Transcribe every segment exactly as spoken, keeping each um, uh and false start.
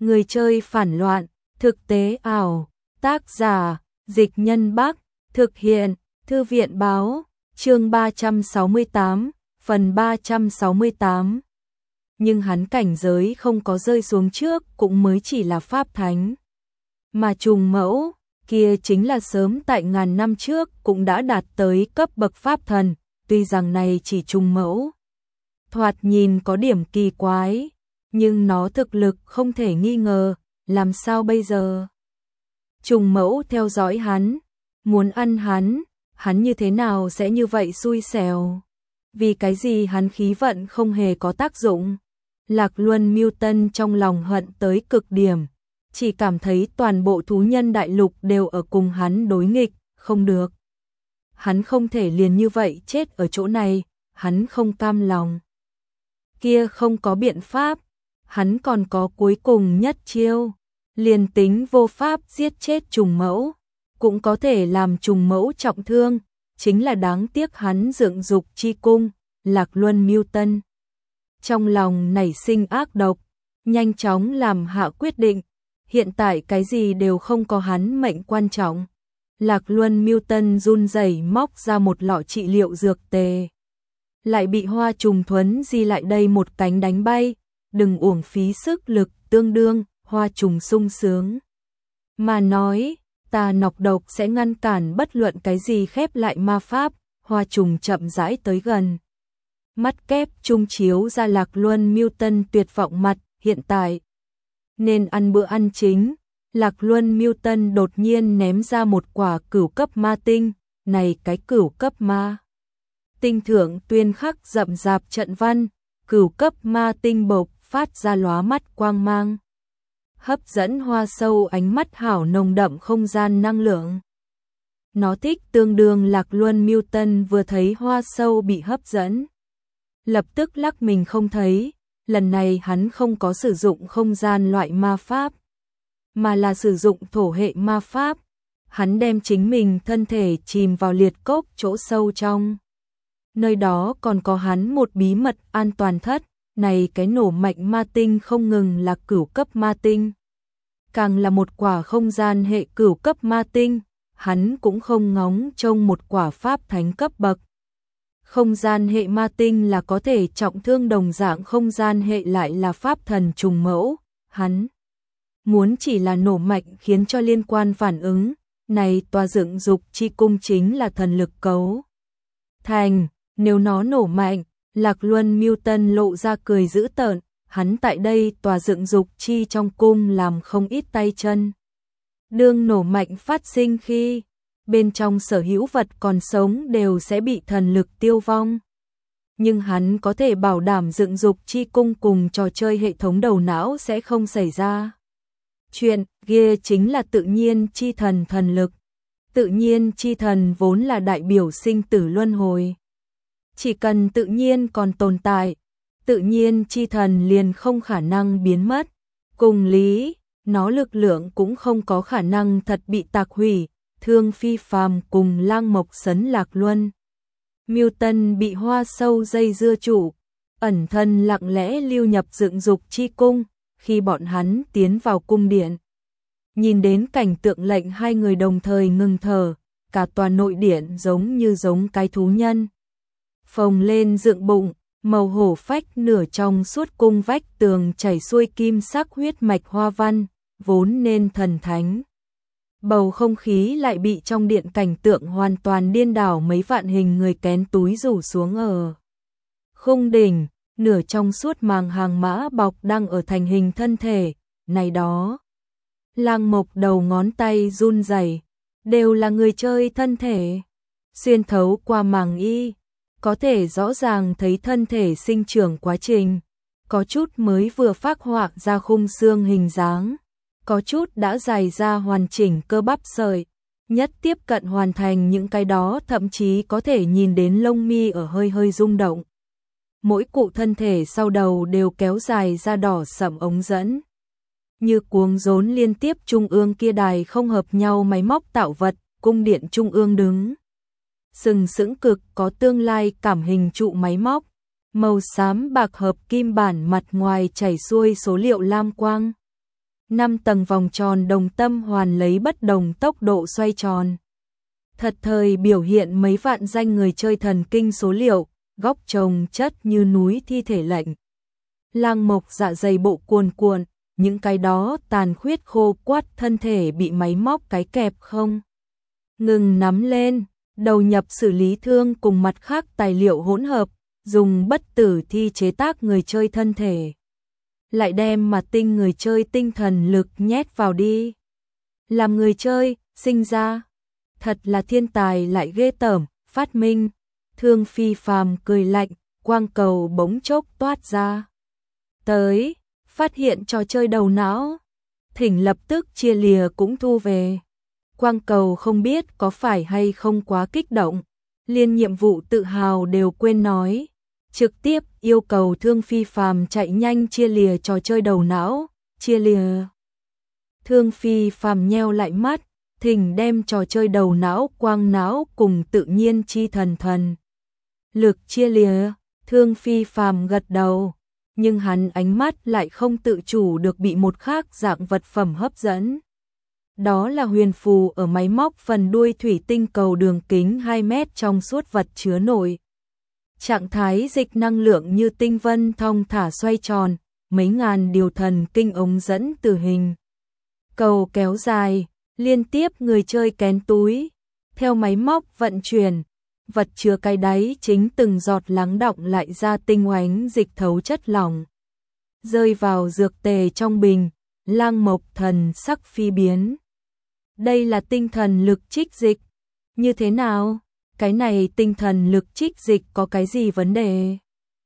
Người chơi phản loạn, thực tế ảo, tác giả, Dịch Nhân Bắc, thực hiện, Thư viện Báo, chương ba trăm sáu mươi tám, phần ba trăm sáu mươi tám. Nhưng hắn cảnh giới không có rơi xuống trước cũng mới chỉ là pháp thánh. Mà trùng mẫu, kia chính là sớm tại ngàn năm trước cũng đã đạt tới cấp bậc pháp thần, tuy rằng này chỉ trùng mẫu. Thoạt nhìn có điểm kỳ quái, nhưng nó thực lực không thể nghi ngờ, làm sao bây giờ? Trùng mẫu theo dõi hắn, muốn ăn hắn, hắn như thế nào sẽ như vậy xui xẻo? Vì cái gì hắn khí vận không hề có tác dụng? Lạc Luân Mưu Tân trong lòng hận tới cực điểm, chỉ cảm thấy toàn bộ thú nhân đại lục đều ở cùng hắn đối nghịch, không được. Hắn không thể liền như vậy chết ở chỗ này, hắn không cam lòng. Kia không có biện pháp, hắn còn có cuối cùng nhất chiêu, liền tính vô pháp giết chết trùng mẫu, cũng có thể làm trùng mẫu trọng thương, chính là đáng tiếc hắn dựng dục chi cung, Lạc Luân Mưu Tân. Trong lòng nảy sinh ác độc, nhanh chóng làm hạ quyết định, hiện tại cái gì đều không có hắn mệnh quan trọng. Lạc Luân Mưu Tân run rẩy móc ra một lọ trị liệu dược tề. Lại bị Hoa Trùng Thuấn di lại đây một cánh đánh bay, đừng uổng phí sức lực tương đương, Hoa Trùng sung sướng. Mà nói, ta nọc độc sẽ ngăn cản bất luận cái gì khép lại ma pháp, Hoa Trùng chậm rãi tới gần. Mắt kép trung chiếu ra Lạc Luân Mưu Tân tuyệt vọng mặt, hiện tại. Nên ăn bữa ăn chính, Lạc Luân Mưu Tân đột nhiên ném ra một quả cửu cấp ma tinh, này cái cửu cấp ma. Tinh thượng tuyên khắc rậm rạp trận văn, cửu cấp ma tinh bộc phát ra lóa mắt quang mang. Hấp dẫn Hoa Sâu ánh mắt hảo nồng đậm không gian năng lượng. Nó thích tương đương Lạc Luân Mưu Tân vừa thấy Hoa Sâu bị hấp dẫn. Lập tức lắc mình không thấy, lần này hắn không có sử dụng không gian loại ma pháp, mà là sử dụng thổ hệ ma pháp. Hắn đem chính mình thân thể chìm vào liệt cốc chỗ sâu trong. Nơi đó còn có hắn một bí mật an toàn thất, này cái nổ mạnh ma tinh không ngừng là cửu cấp ma tinh. Càng là một quả không gian hệ cửu cấp ma tinh, hắn cũng không ngóng trông một quả pháp thánh cấp bậc. Không gian hệ ma tinh là có thể trọng thương đồng dạng không gian hệ lại là pháp thần trùng mẫu, hắn muốn chỉ là nổ mạnh khiến cho liên quan phản ứng, này tòa dựng dục chi cung chính là thần lực cấu thành, nếu nó nổ mạnh, Lạc Luân Mưu Tân lộ ra cười dữ tợn, hắn tại đây tòa dựng dục chi trong cung làm không ít tay chân. Đương nổ mạnh phát sinh khi bên trong sở hữu vật còn sống đều sẽ bị thần lực tiêu vong. Nhưng hắn có thể bảo đảm dựng dục chi cung cùng trò chơi hệ thống đầu não sẽ không xảy ra. Chuyện kia chính là tự nhiên chi thần thần lực. Tự nhiên chi thần vốn là đại biểu sinh tử luân hồi. Chỉ cần tự nhiên còn tồn tại, tự nhiên chi thần liền không khả năng biến mất. Cùng lý, nó lực lượng cũng không có khả năng thật bị tạc hủy. Thương Phi Phàm cùng Lang Mộc Sấn Lạc Luân Mưu Tân bị Hoa Sâu dây dưa chủ, ẩn thân lặng lẽ lưu nhập dựng dục chi cung, khi bọn hắn tiến vào cung điện. Nhìn đến cảnh tượng lệnh hai người đồng thời ngừng thở, cả tòa nội điện giống như giống cái thú nhân. Phồng lên dựng bụng, màu hổ phách nửa trong suốt cung vách tường chảy xuôi kim sắc huyết mạch hoa văn, vốn nên thần thánh. Bầu không khí lại bị trong điện cảnh tượng hoàn toàn điên đảo, mấy vạn hình người kén túi rủ xuống ở khung đỉnh, nửa trong suốt màng hàng mã bọc đang ở thành hình thân thể, này đó. Lang Mộc đầu ngón tay run rẩy, đều là người chơi thân thể. Xuyên thấu qua màng y, có thể rõ ràng thấy thân thể sinh trưởng quá trình, có chút mới vừa phác họa ra khung xương hình dáng. Có chút đã dài ra hoàn chỉnh cơ bắp sợi, nhất tiếp cận hoàn thành những cái đó thậm chí có thể nhìn đến lông mi ở hơi hơi rung động. Mỗi cụ thân thể sau đầu đều kéo dài ra đỏ sẫm ống dẫn. Như cuống rốn liên tiếp trung ương kia đài không hợp nhau máy móc tạo vật, cung điện trung ương đứng. Sừng sững cực có tương lai cảm hình trụ máy móc, màu xám bạc hợp kim bản mặt ngoài chảy xuôi số liệu lam quang. năm tầng vòng tròn đồng tâm hoàn lấy bất đồng tốc độ xoay tròn. Thật thời biểu hiện mấy vạn danh người chơi thần kinh số liệu, góc chồng chất như núi thi thể lệnh. Lang Mộc dạ dày bộ cuồn cuộn, những cái đó tàn khuyết khô quắt thân thể bị máy móc cái kẹp không ngừng nắm lên, đầu nhập xử lý thương cùng mặt khác tài liệu hỗn hợp, dùng bất tử thi chế tác người chơi thân thể. Lại đem mà tinh người chơi tinh thần lực nhét vào đi. Làm người chơi, sinh ra. Thật là thiên tài lại ghê tởm, phát minh. Thương Phi Phàm cười lạnh, quang cầu bỗng chốc toát ra. Tới, phát hiện trò chơi đầu não. Thỉnh lập tức chia lìa cũng thu về. Quang cầu không biết có phải hay không quá kích động. Liên nhiệm vụ tự hào đều quên nói. Trực tiếp yêu cầu Thương Phi Phàm chạy nhanh chia lìa trò chơi đầu não, chia lìa. Thương Phi Phàm nheo lại mắt, thỉnh đem trò chơi đầu não quang não cùng tự nhiên chi thần thần. Lực chia lìa, Thương Phi Phàm gật đầu, nhưng hắn ánh mắt lại không tự chủ được bị một khác dạng vật phẩm hấp dẫn. Đó là huyền phù ở máy móc phần đuôi thủy tinh cầu đường kính hai mét trong suốt vật chứa nổi. Trạng thái dịch năng lượng như tinh vân thong thả xoay tròn, mấy ngàn điều thần kinh ống dẫn từ hình. Cầu kéo dài, liên tiếp người chơi kén túi. Theo máy móc vận chuyển, vật chứa cái đáy chính từng giọt lắng đọng lại ra tinh oánh dịch thấu chất lỏng. Rơi vào dược tề trong bình, Lang Mộc thần sắc phi biến. Đây là tinh thần lực trích dịch. Như thế nào? Cái này tinh thần lực trích dịch có cái gì vấn đề?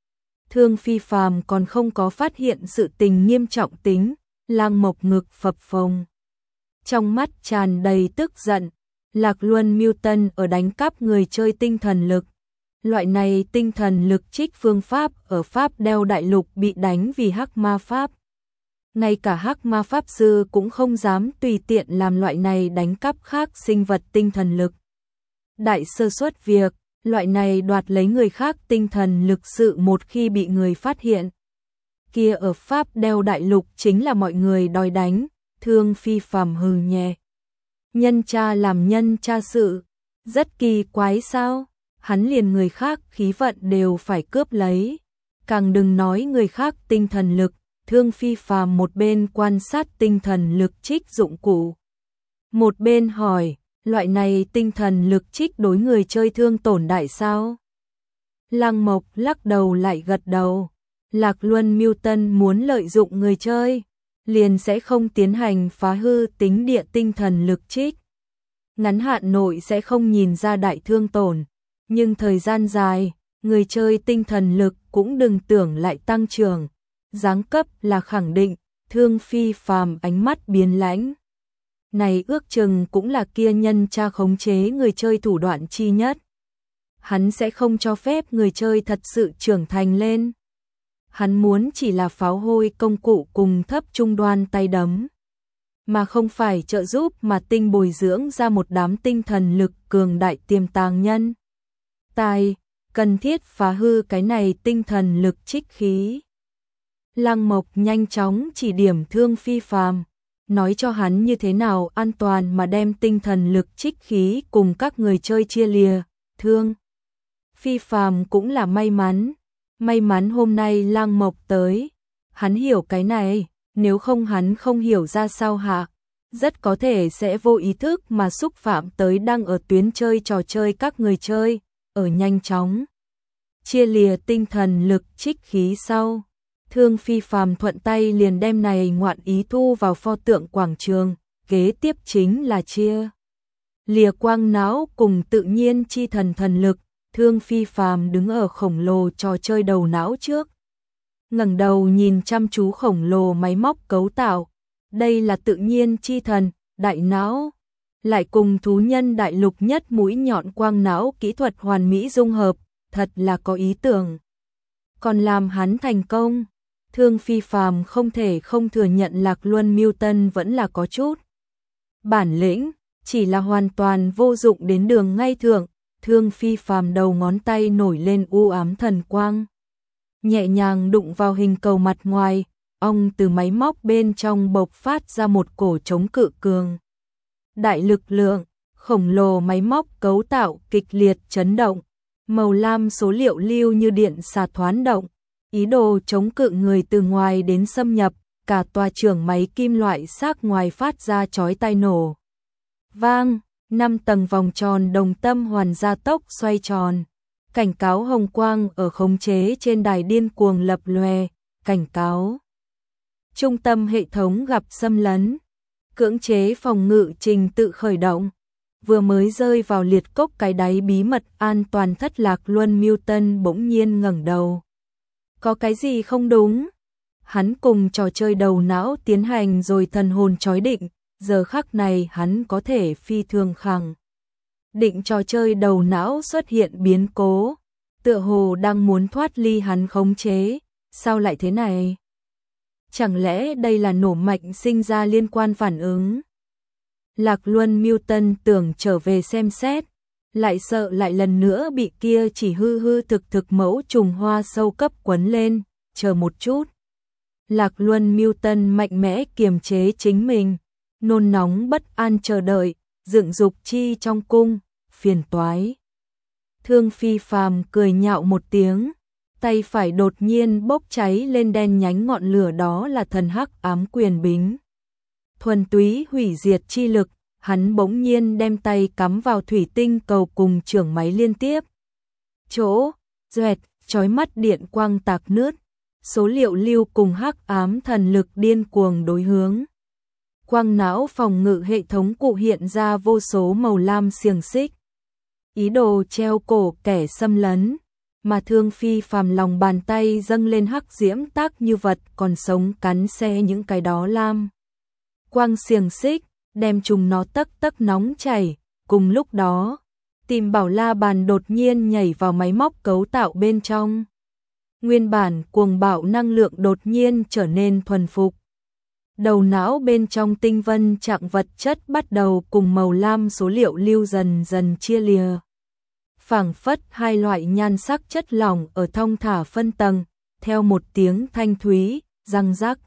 Thương Phi Phàm còn không có phát hiện sự tình nghiêm trọng tính, Lang Mộc ngực phập phồng. Trong mắt tràn đầy tức giận, Lạc Luân Mưu Tân ở đánh cắp người chơi tinh thần lực. Loại này tinh thần lực trích phương pháp ở Pháp đeo đại lục bị đánh vì hắc ma pháp. Ngay cả hắc ma pháp sư cũng không dám tùy tiện làm loại này đánh cắp khác sinh vật tinh thần lực. Đại sơ suất việc, loại này đoạt lấy người khác tinh thần lực sự một khi bị người phát hiện. Kia ở Pháp đeo đại lục chính là mọi người đòi đánh, Thương Phi Phàm hừ nhẹ. Nhân cha làm nhân cha sự, rất kỳ quái sao, hắn liền người khác khí vận đều phải cướp lấy. Càng đừng nói người khác tinh thần lực, Thương Phi Phàm một bên quan sát tinh thần lực trích dụng cụ. Một bên hỏi, loại này tinh thần lực trích đối người chơi thương tổn đại sao? Lang Mộc lắc đầu lại gật đầu. Lạc Luân Mưu Tân muốn lợi dụng người chơi, liền sẽ không tiến hành phá hư tính địa tinh thần lực trích. Ngắn hạn nội sẽ không nhìn ra đại thương tổn, nhưng thời gian dài, người chơi tinh thần lực cũng đừng tưởng lại tăng trưởng. Giáng cấp là khẳng định, Thương Phi Phàm ánh mắt biến lãnh. Này ước chừng cũng là kia nhân cha khống chế người chơi thủ đoạn chi nhất. Hắn sẽ không cho phép người chơi thật sự trưởng thành lên. Hắn muốn chỉ là pháo hôi công cụ cùng thấp trung đoan tay đấm, mà không phải trợ giúp mà tinh bồi dưỡng ra một đám tinh thần lực cường đại tiềm tàng nhân. Tài, cần thiết phá hư cái này tinh thần lực trích khí. Lang Mộc nhanh chóng chỉ điểm Thương Phi Phàm, nói cho hắn như thế nào an toàn mà đem tinh thần lực trích khí cùng các người chơi chia lìa. Thương Phi Phàm cũng là may mắn, may mắn hôm nay Lang Mộc tới, hắn hiểu cái này, nếu không hắn không hiểu ra sao hạ, rất có thể sẽ vô ý thức mà xúc phạm tới đang ở tuyến chơi trò chơi các người chơi, ở nhanh chóng chia lìa tinh thần lực trích khí sau. Thương Phi Phàm thuận tay liền đem này ngoạn ý thu vào pho tượng quảng trường, kế tiếp chính là chia lìa quang não cùng tự nhiên chi thần thần lực. Thương Phi Phàm đứng ở khổng lồ trò chơi đầu não trước, ngẩng đầu nhìn chăm chú khổng lồ máy móc cấu tạo. Đây là tự nhiên chi thần, đại não, lại cùng thú nhân đại lục nhất mũi nhọn quang não kỹ thuật hoàn mỹ dung hợp, thật là có ý tưởng. Còn làm hắn thành công, Thương Phi Phàm không thể không thừa nhận Lạc Luân Mưu Tân vẫn là có chút bản lĩnh, chỉ là hoàn toàn vô dụng đến đường ngay thượng. Thương Phi Phàm đầu ngón tay nổi lên u ám thần quang, nhẹ nhàng đụng vào hình cầu mặt ngoài, ông từ máy móc bên trong bộc phát ra một cổ chống cự cường đại lực lượng, khổng lồ máy móc cấu tạo kịch liệt chấn động, màu lam số liệu lưu như điện xà thoán động, ý đồ chống cự người từ ngoài đến xâm nhập, cả tòa trưởng máy kim loại xác ngoài phát ra chói tai nổ. Vang, năm tầng vòng tròn đồng tâm hoàn gia tốc xoay tròn, cảnh cáo hồng quang ở khống chế trên đài điên cuồng lập lòe, cảnh cáo. Trung tâm hệ thống gặp xâm lấn, cưỡng chế phòng ngự trình tự khởi động. Vừa mới rơi vào liệt cốc cái đáy bí mật an toàn thất Lạc Luân Milton bỗng nhiên ngẩng đầu. Có cái gì không đúng? Hắn cùng trò chơi đầu não tiến hành rồi thần hồn chói định, giờ khắc này hắn có thể phi thường khẳng định trò chơi đầu não xuất hiện biến cố, tựa hồ đang muốn thoát ly hắn khống chế, sao lại thế này? Chẳng lẽ đây là nổ mạnh sinh ra liên quan phản ứng? Lạc Luân Milton tưởng trở về xem xét, lại sợ lại lần nữa bị kia chỉ hư hư thực thực mẫu trùng hoa sâu cấp quấn lên, chờ một chút. Lạc Luân Milton mạnh mẽ kiềm chế chính mình, nôn nóng bất an chờ đợi, dựng dục chi trong cung, phiền toái. Thương Phi Phàm cười nhạo một tiếng, tay phải đột nhiên bốc cháy lên đen nhánh ngọn lửa, đó là thần hắc ám quyền bính. Thuần túy hủy diệt chi lực, hắn bỗng nhiên đem tay cắm vào thủy tinh cầu cùng trưởng máy liên tiếp. Chỗ, doẹt, chói mắt điện quang tạc nứt, số liệu lưu cùng hắc ám thần lực điên cuồng đối hướng. Quang não phòng ngự hệ thống cụ hiện ra vô số màu lam xiềng xích, ý đồ treo cổ kẻ xâm lấn, mà Thương Phi Phàm lòng bàn tay dâng lên hắc diễm tác như vật còn sống cắn xé những cái đó lam. Quang xiềng xích, đem chúng nó tấc tấc nóng chảy, cùng lúc đó, Tìm Bảo La Bàn đột nhiên nhảy vào máy móc cấu tạo bên trong. Nguyên bản cuồng bạo năng lượng đột nhiên trở nên thuần phục. Đầu não bên trong tinh vân trạng vật chất bắt đầu cùng màu lam số liệu lưu dần dần chia lìa. Phảng phất hai loại nhan sắc chất lỏng ở thong thả phân tầng, theo một tiếng thanh thúy, răng rắc.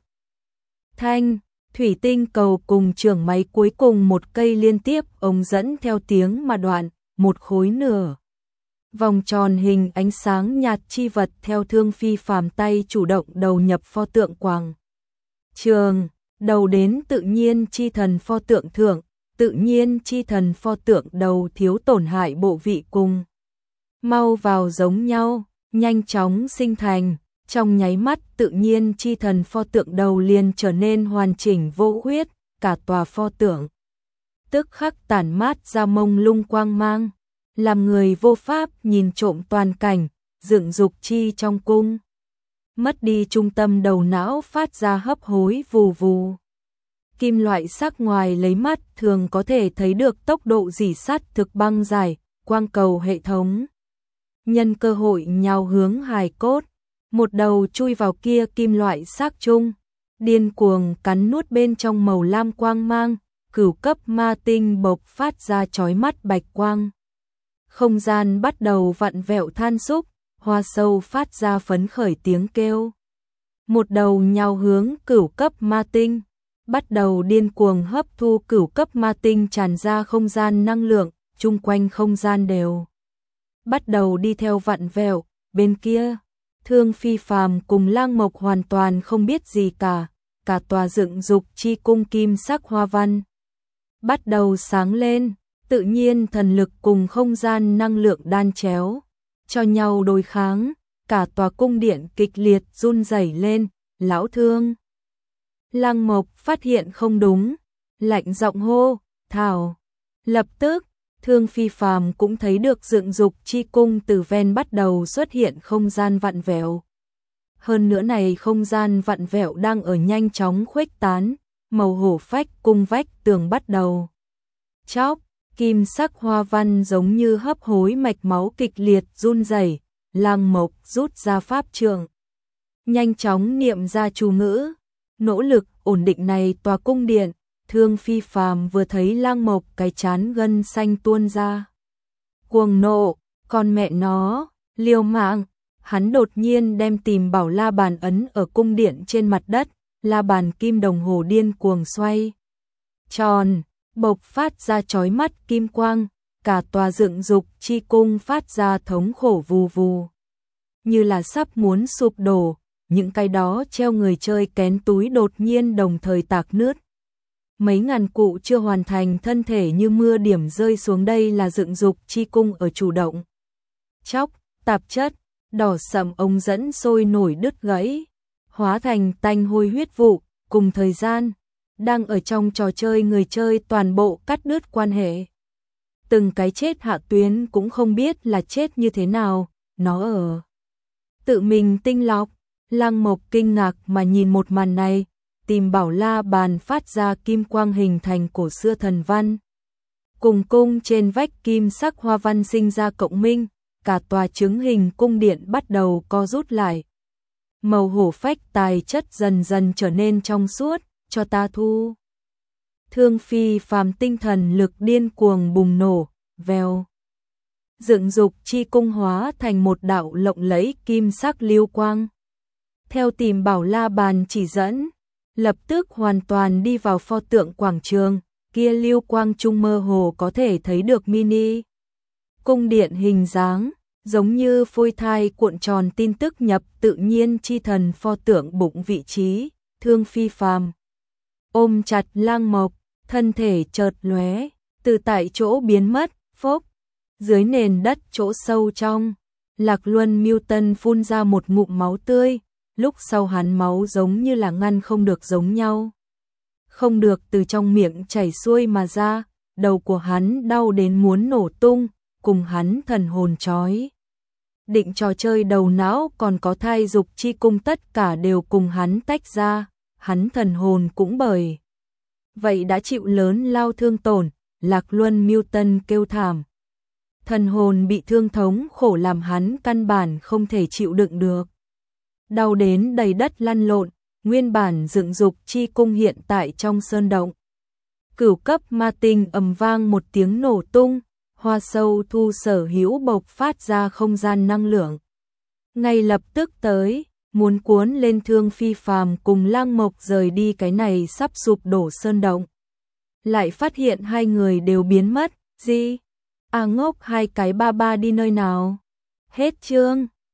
Thanh, thủy tinh cầu cùng trưởng máy cuối cùng một cây liên tiếp ống dẫn theo tiếng mà đoạn, một khối nửa. Vòng tròn hình ánh sáng nhạt chi vật theo Thương Phi Phàm tay chủ động đầu nhập pho tượng quang trường, đầu đến tự nhiên chi thần pho tượng thượng, tự nhiên chi thần pho tượng đầu thiếu tổn hại bộ vị cùng. Mau vào giống nhau, nhanh chóng sinh thành, trong nháy mắt tự nhiên chi thần pho tượng đầu liền trở nên hoàn chỉnh vô khuyết, cả tòa pho tượng tức khắc tản mát ra mông lung quang mang, làm người vô pháp nhìn trộm toàn cảnh, dựng dục chi trong cung. Mất đi trung tâm đầu não phát ra hấp hối vù vù. Kim loại sắc ngoài lấy mắt thường có thể thấy được tốc độ rỉ sắt thực băng dài, quang cầu hệ thống. Nhân cơ hội nhào hướng hài cốt, một đầu chui vào kia kim loại sắc chung, điên cuồng cắn nuốt bên trong màu lam quang mang, cửu cấp ma tinh bộc phát ra chói mắt bạch quang. Không gian bắt đầu vặn vẹo than xúc, hoa sâu phát ra phấn khởi tiếng kêu. Một đầu nhào hướng cửu cấp ma tinh, bắt đầu điên cuồng hấp thu cửu cấp ma tinh tràn ra không gian năng lượng, chung quanh không gian đều bắt đầu đi theo vặn vẹo. Bên kia, Thương Phi Phàm cùng Lang Mộc hoàn toàn không biết gì cả, cả tòa dựng dục chi cung kim sắc hoa văn bắt đầu sáng lên, tự nhiên thần lực cùng không gian năng lượng đan chéo, cho nhau đối kháng, cả tòa cung điện kịch liệt run rẩy lên. Lão Thương. Lang Mộc phát hiện không đúng, lạnh giọng hô, "Thảo!" Lập tức, Thương Phi Phàm cũng thấy được dựng dục chi cung từ ven bắt đầu xuất hiện không gian vặn vẹo. Hơn nữa này không gian vặn vẹo đang ở nhanh chóng khuếch tán, màu hổ phách cung vách tường bắt đầu chóc, kim sắc hoa văn giống như hấp hối mạch máu kịch liệt run rẩy. Lang Mộc rút ra pháp trượng, nhanh chóng niệm ra chú ngữ, nỗ lực ổn định này tòa cung điện. Thương Phi Phàm vừa thấy Lang Mộc cái chán gân xanh tuôn ra, cuồng nộ, con mẹ nó, liều mạng. Hắn đột nhiên đem Tìm Bảo La Bàn ấn ở cung điện trên mặt đất, la bàn kim đồng hồ điên cuồng xoay tròn, bộc phát ra chói mắt kim quang, cả tòa dựng dục chi cung phát ra thống khổ vù vù. Như là sắp muốn sụp đổ, những cái đó treo người chơi kén túi đột nhiên đồng thời tạc nứt. Mấy ngàn cụ chưa hoàn thành thân thể như mưa điểm rơi xuống, đây là dựng dục chi cung ở chủ động. Chóc, tạp chất, đỏ sậm ống dẫn sôi nổi đứt gãy, hóa thành tanh hôi huyết vụ, cùng thời gian, đang ở trong trò chơi người chơi toàn bộ cắt đứt quan hệ. Từng cái chết hạ tuyến cũng không biết là chết như thế nào, nó ở tự mình tinh lọc. Lăng Mộc kinh ngạc mà nhìn một màn này, tìm bảo la bàn phát ra kim quang hình thành cổ xưa thần văn. Cùng cung trên vách kim sắc hoa văn sinh ra cộng minh, cả tòa trứng hình cung điện bắt đầu co rút lại. Màu hổ phách tài chất dần dần trở nên trong suốt, cho ta thu. Thương phi phàm tinh thần lực điên cuồng bùng nổ, vèo. Dựng dục chi cung hóa thành một đạo lộng lẫy kim sắc lưu quang. Theo tìm bảo la bàn chỉ dẫn, lập tức hoàn toàn đi vào pho tượng quảng trường, kia lưu quang trung mơ hồ có thể thấy được mini. Cung điện hình dáng, giống như phôi thai cuộn tròn tin tức nhập tự nhiên chi thần pho tượng bụng vị trí, thương phi phàm. Ôm chặt Lăng Mộc, thân thể chợt lóe, từ tại chỗ biến mất, phốc, dưới nền đất chỗ sâu trong, Lạc Luân Miêu Tân phun ra một ngụm máu tươi. Lúc sau hắn máu giống như là ngăn không được giống nhau. Không được từ trong miệng chảy xuôi mà ra, đầu của hắn đau đến muốn nổ tung, cùng hắn thần hồn chói. Định trò chơi đầu não còn có thai dục chi cung tất cả đều cùng hắn tách ra, hắn thần hồn cũng bởi. Vậy đã chịu lớn lao thương tổn, Lạc Luân Miêu Tân kêu thảm. Thần hồn bị thương thống khổ làm hắn căn bản không thể chịu đựng được. Đau đến đầy đất lăn lộn, nguyên bản dựng dục chi cung hiện tại trong sơn động. Cửu cấp ma tinh ầm vang một tiếng nổ tung, hoa sâu thu sở hữu bộc phát ra không gian năng lượng. Ngay lập tức tới, muốn cuốn lên thương phi phàm cùng Lăng Mộc rời đi cái này sắp sụp đổ sơn động. Lại phát hiện hai người đều biến mất, gì? À ngốc, hai cái ba ba đi nơi nào? Hết chương.